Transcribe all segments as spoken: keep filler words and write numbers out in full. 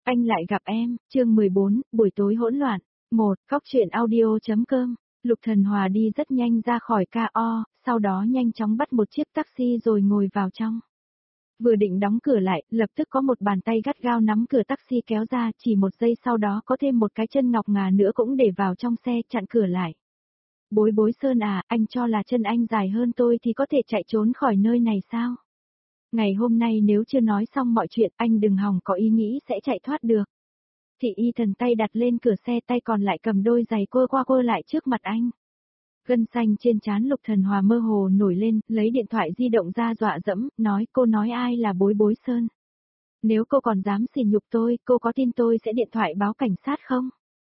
Anh lại gặp em, chương mười bốn, buổi tối hỗn loạn. một. Cóc truyện audio.com. Lục Thần Hòa đi rất nhanh ra khỏi ca o, sau đó nhanh chóng bắt một chiếc taxi rồi ngồi vào trong. Vừa định đóng cửa lại, lập tức có một bàn tay gắt gao nắm cửa taxi kéo ra, chỉ một giây sau đó có thêm một cái chân ngọc ngà nữa cũng để vào trong xe, chặn cửa lại. Bối Bối Sơn à, anh cho là chân anh dài hơn tôi thì có thể chạy trốn khỏi nơi này sao? Ngày hôm nay nếu chưa nói xong mọi chuyện, anh đừng hòng có ý nghĩ sẽ chạy thoát được. Thị Y Thần tay đặt lên cửa xe, tay còn lại cầm đôi giày quơ qua quơ lại trước mặt anh. Gân xanh trên trán Lục Thần Hòa mơ hồ nổi lên, lấy điện thoại di động ra dọa dẫm, nói cô nói ai là Bối Bối Sơn. Nếu cô còn dám sỉ nhục tôi, cô có tin tôi sẽ điện thoại báo cảnh sát không?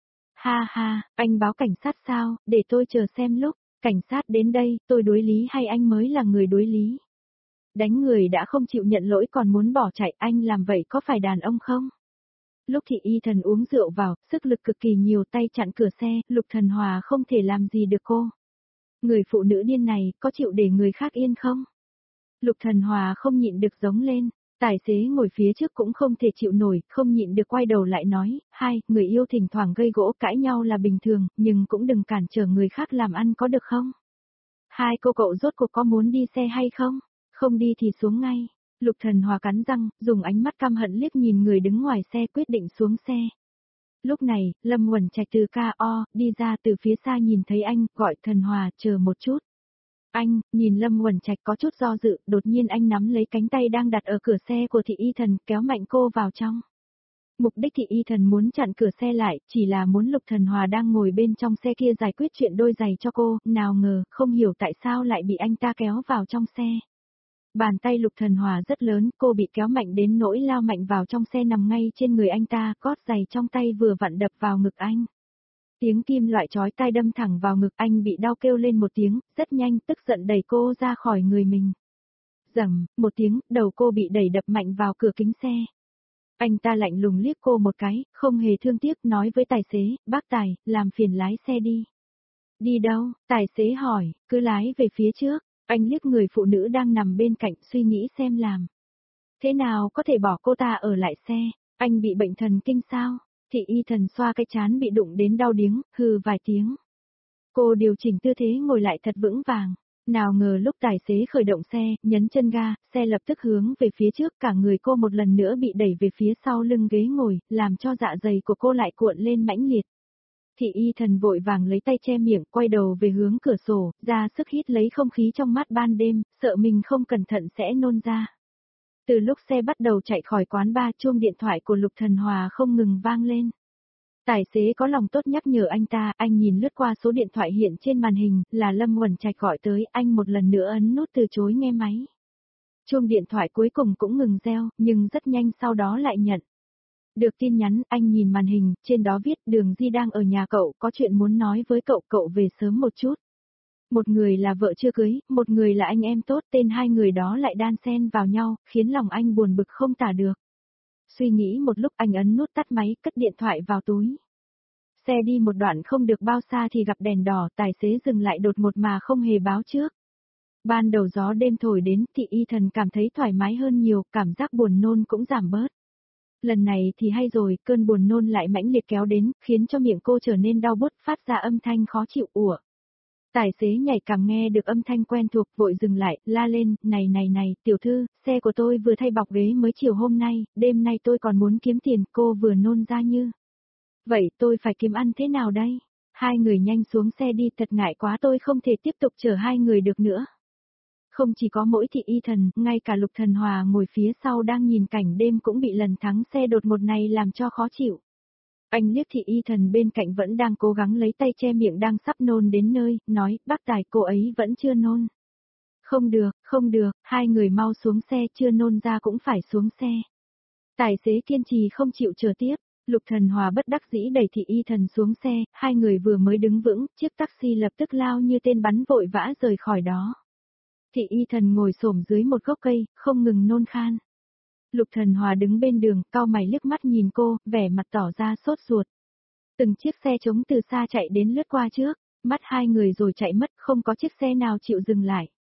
Ha ha, anh báo cảnh sát sao, để tôi chờ xem lúc cảnh sát đến đây, tôi đối lý hay anh mới là người đối lý? Đánh người đã không chịu nhận lỗi còn muốn bỏ chạy, anh làm vậy có phải đàn ông không? Lúc Thị Y Thần uống rượu vào, sức lực cực kỳ nhiều, tay chặn cửa xe, Lục Thần Hòa không thể làm gì được cô. Người phụ nữ điên này, có chịu để người khác yên không? Lục Thần Hòa không nhịn được giống lên, tài xế ngồi phía trước cũng không thể chịu nổi, không nhịn được quay đầu lại nói, hai, người yêu thỉnh thoảng gây gỗ cãi nhau là bình thường, nhưng cũng đừng cản trở người khác làm ăn có được không? Hai cô cậu rốt cuộc có muốn đi xe hay không? Không đi thì xuống ngay. Lục Thần Hòa cắn răng, dùng ánh mắt căm hận liếc nhìn người đứng ngoài xe quyết định xuống xe. Lúc này, Lâm Uẩn Trạch từ ca o, đi ra từ phía xa nhìn thấy anh, gọi Thần Hòa, chờ một chút. Anh, nhìn Lâm Uẩn Trạch có chút do dự, đột nhiên anh nắm lấy cánh tay đang đặt ở cửa xe của Thị Y Thần, kéo mạnh cô vào trong. Mục đích Thị Y Thần muốn chặn cửa xe lại, chỉ là muốn Lục Thần Hòa đang ngồi bên trong xe kia giải quyết chuyện đôi giày cho cô, nào ngờ, không hiểu tại sao lại bị anh ta kéo vào trong xe. Bàn tay Lục Thần Hòa rất lớn, cô bị kéo mạnh đến nỗi lao mạnh vào trong xe nằm ngay trên người anh ta, gót giày trong tay vừa vặn đập vào ngực anh. Tiếng kim loại chói tai đâm thẳng vào ngực anh, bị đau kêu lên một tiếng, rất nhanh tức giận đẩy cô ra khỏi người mình. Rầm, một tiếng, đầu cô bị đẩy đập mạnh vào cửa kính xe. Anh ta lạnh lùng liếc cô một cái, không hề thương tiếc nói với tài xế, bác Tài, làm phiền lái xe đi. Đi đâu? Tài xế hỏi, cứ lái về phía trước. Anh liếc người phụ nữ đang nằm bên cạnh suy nghĩ xem làm. Thế nào có thể bỏ cô ta ở lại xe, anh bị bệnh thần kinh sao? Thị Y Thần xoa cái trán bị đụng đến đau điếng, hừ vài tiếng. Cô điều chỉnh tư thế ngồi lại thật vững vàng. Nào ngờ lúc tài xế khởi động xe, nhấn chân ga, xe lập tức hướng về phía trước, cả người cô một lần nữa bị đẩy về phía sau lưng ghế ngồi, làm cho dạ dày của cô lại cuộn lên mãnh liệt. Thị Y Thần vội vàng lấy tay che miệng, quay đầu về hướng cửa sổ, ra sức hít lấy không khí trong mát ban đêm, sợ mình không cẩn thận sẽ nôn ra. Từ lúc xe bắt đầu chạy khỏi quán bar, chuông điện thoại của Lục Thần Hòa không ngừng vang lên. Tài xế có lòng tốt nhắc nhở anh ta, anh nhìn lướt qua số điện thoại hiện trên màn hình, là Lâm Uẩn Trạch gọi tới, anh một lần nữa ấn nút từ chối nghe máy. Chuông điện thoại cuối cùng cũng ngừng reo, nhưng rất nhanh sau đó lại nhận. Được tin nhắn, anh nhìn màn hình, trên đó viết Đường Di đang ở nhà cậu, có chuyện muốn nói với cậu, cậu về sớm một chút. Một người là vợ chưa cưới, một người là anh em tốt, tên hai người đó lại đan xen vào nhau, khiến lòng anh buồn bực không tả được. Suy nghĩ một lúc anh ấn nút tắt máy, cất điện thoại vào túi. Xe đi một đoạn không được bao xa thì gặp đèn đỏ, tài xế dừng lại đột ngột mà không hề báo trước. Ban đầu gió đêm thổi đến, Thị Y Thần cảm thấy thoải mái hơn nhiều, cảm giác buồn nôn cũng giảm bớt. Lần này thì hay rồi, cơn buồn nôn lại mãnh liệt kéo đến, khiến cho miệng cô trở nên đau bút, phát ra âm thanh khó chịu ủa. Tài xế nhảy càng nghe được âm thanh quen thuộc, vội dừng lại, la lên, này này này, tiểu thư, xe của tôi vừa thay bọc ghế mới chiều hôm nay, đêm nay tôi còn muốn kiếm tiền, cô vừa nôn ra như. Vậy tôi phải kiếm ăn thế nào đây? Hai người nhanh xuống xe đi, thật ngại quá, tôi không thể tiếp tục chở hai người được nữa. Không chỉ có mỗi Thị Y Thần, ngay cả Lục Thần Hòa ngồi phía sau đang nhìn cảnh đêm cũng bị lần thắng xe đột ngột này làm cho khó chịu. Anh liếc Thị Y Thần bên cạnh vẫn đang cố gắng lấy tay che miệng đang sắp nôn đến nơi, nói, bác Tài, cô ấy vẫn chưa nôn. Không được, không được, hai người mau xuống xe, chưa nôn ra cũng phải xuống xe. Tài xế kiên trì không chịu chờ tiếp. Lục Thần Hòa bất đắc dĩ đẩy Thị Y Thần xuống xe, hai người vừa mới đứng vững, chiếc taxi lập tức lao như tên bắn vội vã rời khỏi đó. Thị Y Thần ngồi xổm dưới một gốc cây, không ngừng nôn khan. Lục Thần Hòa đứng bên đường, cau mày liếc mắt nhìn cô, vẻ mặt tỏ ra sốt ruột. Từng chiếc xe trống từ xa chạy đến lướt qua trước, mắt hai người rồi chạy mất, không có chiếc xe nào chịu dừng lại.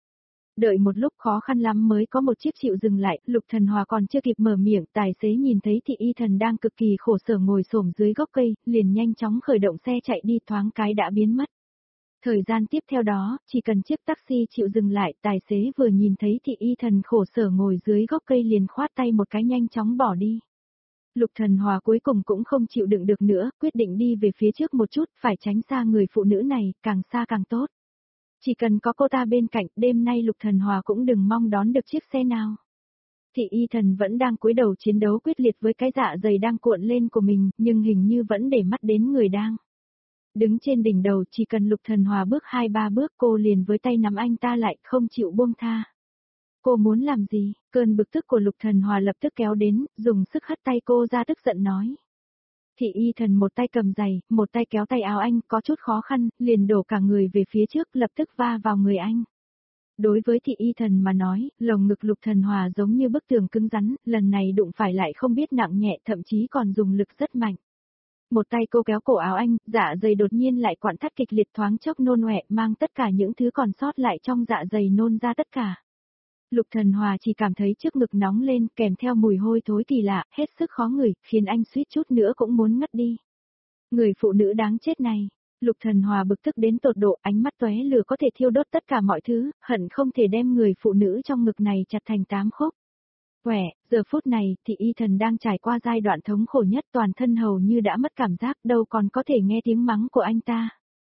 Đợi một lúc khó khăn lắm mới có một chiếc chịu dừng lại, Lục Thần Hòa còn chưa kịp mở miệng, tài xế nhìn thấy Thị Y Thần đang cực kỳ khổ sở ngồi xổm dưới gốc cây, liền nhanh chóng khởi động xe chạy đi, thoáng cái đã biến mất. Thời gian tiếp theo đó, chỉ cần chiếc taxi chịu dừng lại, tài xế vừa nhìn thấy Thị Y Thần khổ sở ngồi dưới gốc cây liền khoát tay một cái nhanh chóng bỏ đi. Lục Thần Hòa cuối cùng cũng không chịu đựng được nữa, quyết định đi về phía trước một chút, phải tránh xa người phụ nữ này, càng xa càng tốt. Chỉ cần có cô ta bên cạnh, đêm nay Lục Thần Hòa cũng đừng mong đón được chiếc xe nào. Thị Y Thần vẫn đang cúi đầu chiến đấu quyết liệt với cái dạ dày đang cuộn lên của mình, nhưng hình như vẫn để mắt đến người đang đứng trên đỉnh đầu, chỉ cần Lục Thần Hòa bước hai ba bước cô liền với tay nắm anh ta lại, không chịu buông tha. Cô muốn làm gì? Cơn bực tức của Lục Thần Hòa lập tức kéo đến, dùng sức hất tay cô ra tức giận nói. Thị Y Thần một tay cầm giày, một tay kéo tay áo anh, có chút khó khăn, liền đổ cả người về phía trước, lập tức va vào người anh. Đối với Thị Y Thần mà nói, lồng ngực Lục Thần Hòa giống như bức tường cứng rắn, lần này đụng phải lại không biết nặng nhẹ, thậm chí còn dùng lực rất mạnh. Một tay cô kéo cổ áo anh, dạ dày đột nhiên lại quặn thắt kịch liệt, thoáng chốc nôn ọe, mang tất cả những thứ còn sót lại trong dạ dày nôn ra tất cả. Lục Thần Hòa chỉ cảm thấy trước ngực nóng lên, kèm theo mùi hôi thối kỳ lạ, hết sức khó ngửi, khiến anh suýt chút nữa cũng muốn ngất đi. Người phụ nữ đáng chết này. Lục Thần Hòa bực tức đến tột độ, ánh mắt tóe lửa có thể thiêu đốt tất cả mọi thứ, hận không thể đem người phụ nữ trong ngực này chặt thành tám khúc. Quẻ, giờ phút này, Thị Y Thần đang trải qua giai đoạn thống khổ nhất, toàn thân hầu như đã mất cảm giác, đâu còn có thể nghe tiếng mắng của anh ta.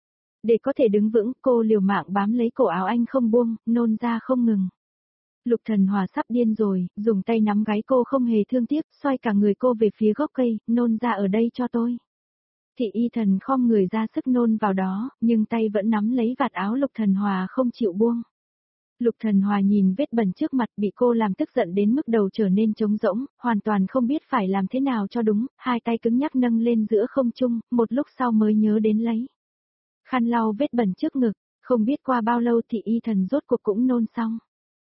Để có thể đứng vững, cô liều mạng bám lấy cổ áo anh không buông, nôn ra không ngừng. Lục Thần Hòa sắp điên rồi, dùng tay nắm gáy cô không hề thương tiếc, xoay cả người cô về phía gốc cây, nôn ra ở đây cho tôi. Thị Y Thần khom người ra sức nôn vào đó, nhưng tay vẫn nắm lấy vạt áo Lục Thần Hòa không chịu buông. Lục Thần Hòa nhìn vết bẩn trước mặt bị cô làm tức giận đến mức đầu trở nên trống rỗng, hoàn toàn không biết phải làm thế nào cho đúng, hai tay cứng nhắc nâng lên giữa không trung, một lúc sau mới nhớ đến lấy khăn lau vết bẩn trước ngực, không biết qua bao lâu Thị Y Thần rốt cuộc cũng nôn xong.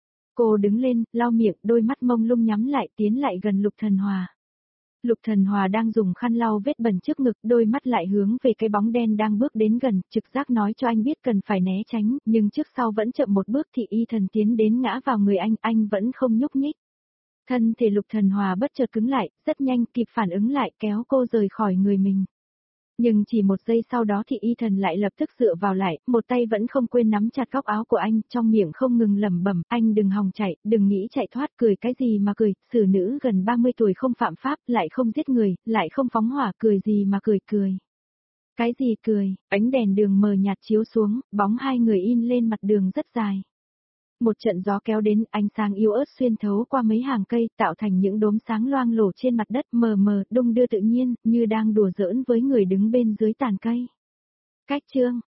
Cô đứng lên, lau miệng, đôi mắt mông lung nhắm lại, tiến lại gần Lục Thần Hòa. Lục Thần Hòa đang dùng khăn lau vết bẩn trước ngực, đôi mắt lại hướng về cái bóng đen đang bước đến gần, trực giác nói cho anh biết cần phải né tránh, nhưng trước sau vẫn chậm một bước. Thị Y Thần tiến đến ngã vào người anh, anh vẫn không nhúc nhích. Thân thể Lục Thần Hòa bất chợt cứng lại, rất nhanh kịp phản ứng lại, kéo cô rời khỏi người mình. Nhưng chỉ một giây sau đó Thị Y Thần lại lập tức dựa vào lại, một tay vẫn không quên nắm chặt góc áo của anh, trong miệng không ngừng lẩm bẩm, anh đừng hòng chạy, đừng nghĩ chạy thoát, cười cái gì mà cười, xử nữ gần ba mươi tuổi không phạm pháp, lại không giết người, lại không phóng hỏa, cười gì mà cười cười. Cái gì cười, ánh đèn đường mờ nhạt chiếu xuống, bóng hai người in lên mặt đường rất dài. Một trận gió kéo đến, ánh sáng yếu ớt xuyên thấu qua mấy hàng cây, tạo thành những đốm sáng loang lổ trên mặt đất mờ mờ, đung đưa tự nhiên, như đang đùa giỡn với người đứng bên dưới tàn cây. Cách chương